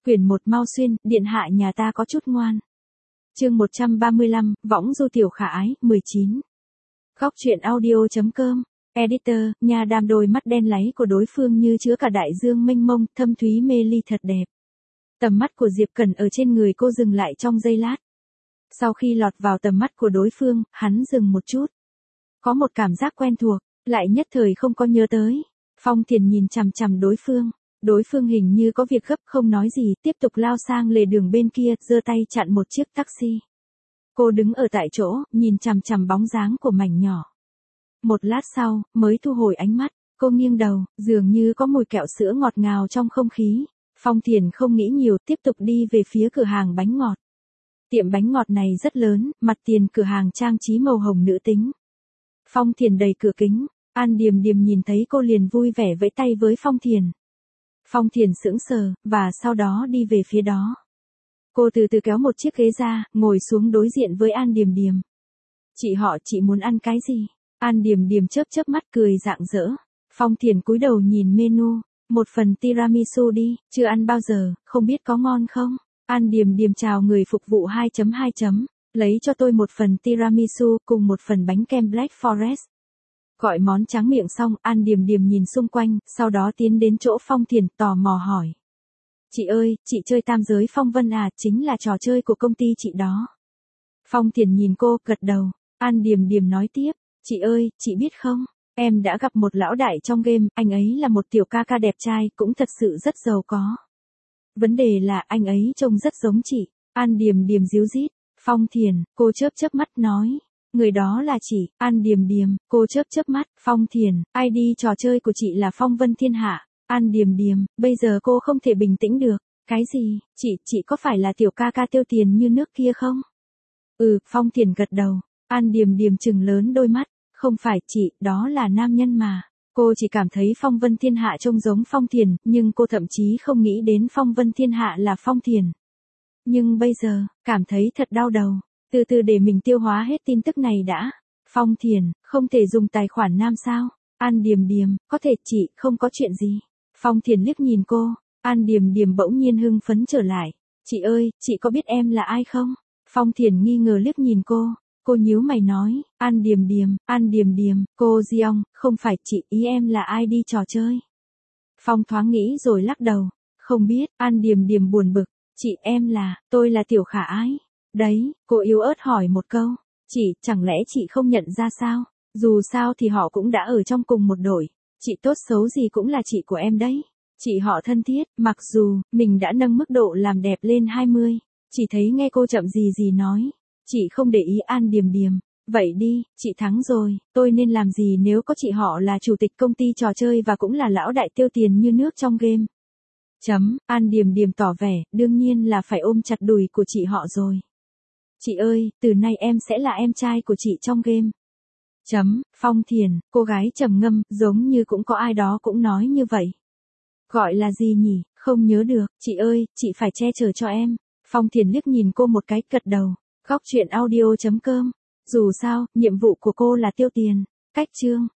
Quyển 1 mau xuyên, điện hạ nhà ta có chút ngoan. Chương 135, võng du tiểu khả ái, 19. Góc truyện audio.com. Editor, nhà đàm đôi mắt đen láy của đối phương như chứa cả đại dương mênh mông, thâm thúy mê ly thật đẹp. Tầm mắt của Diệp Cẩn ở trên người cô dừng lại trong giây lát. Sau khi lọt vào tầm mắt của đối phương, hắn dừng một chút. Có một cảm giác quen thuộc, lại nhất thời không có nhớ tới. Phong Thiền nhìn chằm chằm đối phương. Đối phương hình như có việc gấp không nói gì, tiếp tục lao sang lề đường bên kia, giơ tay chặn một chiếc taxi. Cô đứng ở tại chỗ, nhìn chằm chằm bóng dáng của mảnh nhỏ. Một lát sau, mới thu hồi ánh mắt, cô nghiêng đầu, dường như có mùi kẹo sữa ngọt ngào trong không khí. Phong Thiền không nghĩ nhiều, tiếp tục đi về phía cửa hàng bánh ngọt. Tiệm bánh ngọt này rất lớn, mặt tiền cửa hàng trang trí màu hồng nữ tính. Phong Thiền đẩy cửa kính, An Điềm Điềm nhìn thấy cô liền vui vẻ vẫy tay với Phong Thiền. Phong Thiền sững sờ, và sau đó đi về phía đó. Cô từ từ kéo một chiếc ghế ra, ngồi xuống đối diện với An Điềm Điềm. Chị muốn ăn cái gì? An Điềm Điềm chớp chớp mắt cười rạng rỡ. Phong Thiền cúi đầu nhìn menu, một phần tiramisu đi, chưa ăn bao giờ, không biết có ngon không? An Điềm Điềm chào người phục vụ 2.2. Lấy cho tôi một phần tiramisu cùng một phần bánh kem Black Forest. Gọi món tráng miệng xong, An Điềm Điềm nhìn xung quanh, sau đó tiến đến chỗ Phong Thiền, tò mò hỏi. Chị ơi, chị chơi tam giới phong vân à, chính là trò chơi của công ty chị đó. Phong Thiền nhìn cô, gật đầu. An Điềm Điềm nói tiếp, chị ơi, chị biết không, em đã gặp một lão đại trong game, anh ấy là một tiểu ca ca đẹp trai, cũng thật sự rất giàu có. Vấn đề là anh ấy trông rất giống chị. An Điềm Điềm díu dít. Phong Thiền, cô chớp chớp mắt nói. Người đó là chị. An Điềm Điềm, cô chớp chớp mắt. Phong Thiền, ID trò chơi của chị là Phong Vân Thiên Hạ. An Điềm Điềm, bây giờ cô không thể bình tĩnh được. Cái gì, chị có phải là tiểu ca ca tiêu tiền như nước kia không? Phong Thiền gật đầu. An Điềm Điềm trừng lớn đôi mắt. Không phải chị, đó là nam nhân mà. Cô chỉ cảm thấy Phong Vân Thiên Hạ trông giống Phong Thiền, nhưng cô thậm chí không nghĩ đến Phong Vân Thiên Hạ là Phong Thiền. Nhưng bây giờ, cảm thấy thật đau đầu. Từ từ để mình tiêu hóa hết tin tức này đã. Phong Thiền, không thể dùng tài khoản nam sao? An Điềm Điềm, có thể chị, không có chuyện gì. Phong Thiền liếc nhìn cô. An Điềm Điềm bỗng nhiên hưng phấn trở lại. Chị ơi, chị có biết em là ai không? Phong Thiền nghi ngờ liếc nhìn cô. Cô nhíu mày nói, An Điềm Điềm, cô Giong, không phải chị, ý em là ai đi trò chơi. Phong thoáng nghĩ rồi lắc đầu, không biết. An Điềm Điềm buồn bực, tôi là tiểu khả ái. Đấy, cô yếu ớt hỏi một câu, chẳng lẽ chị không nhận ra sao? Dù sao thì họ cũng đã ở trong cùng một đội, chị tốt xấu gì cũng là chị của em đấy. Chị họ thân thiết, mặc dù mình đã nâng mức độ làm đẹp lên 20, chỉ thấy nghe cô chậm gì nói. Chị không để ý. An Điềm Điềm, vậy đi, chị thắng rồi, tôi nên làm gì nếu có chị họ là chủ tịch công ty trò chơi và cũng là lão đại tiêu tiền như nước trong game? An Điềm Điềm tỏ vẻ, đương nhiên là phải ôm chặt đùi của chị họ rồi. Chị ơi, từ nay em sẽ là em trai của chị trong game. Phong Thiền, cô gái trầm ngâm, giống như cũng có ai đó cũng nói như vậy. Gọi là gì nhỉ, không nhớ được. Chị ơi, chị phải che chở cho em. Phong Thiền liếc nhìn cô một cái, gật đầu. Góc truyện audio.com. Dù sao, nhiệm vụ của cô là tiêu tiền. Cách chương.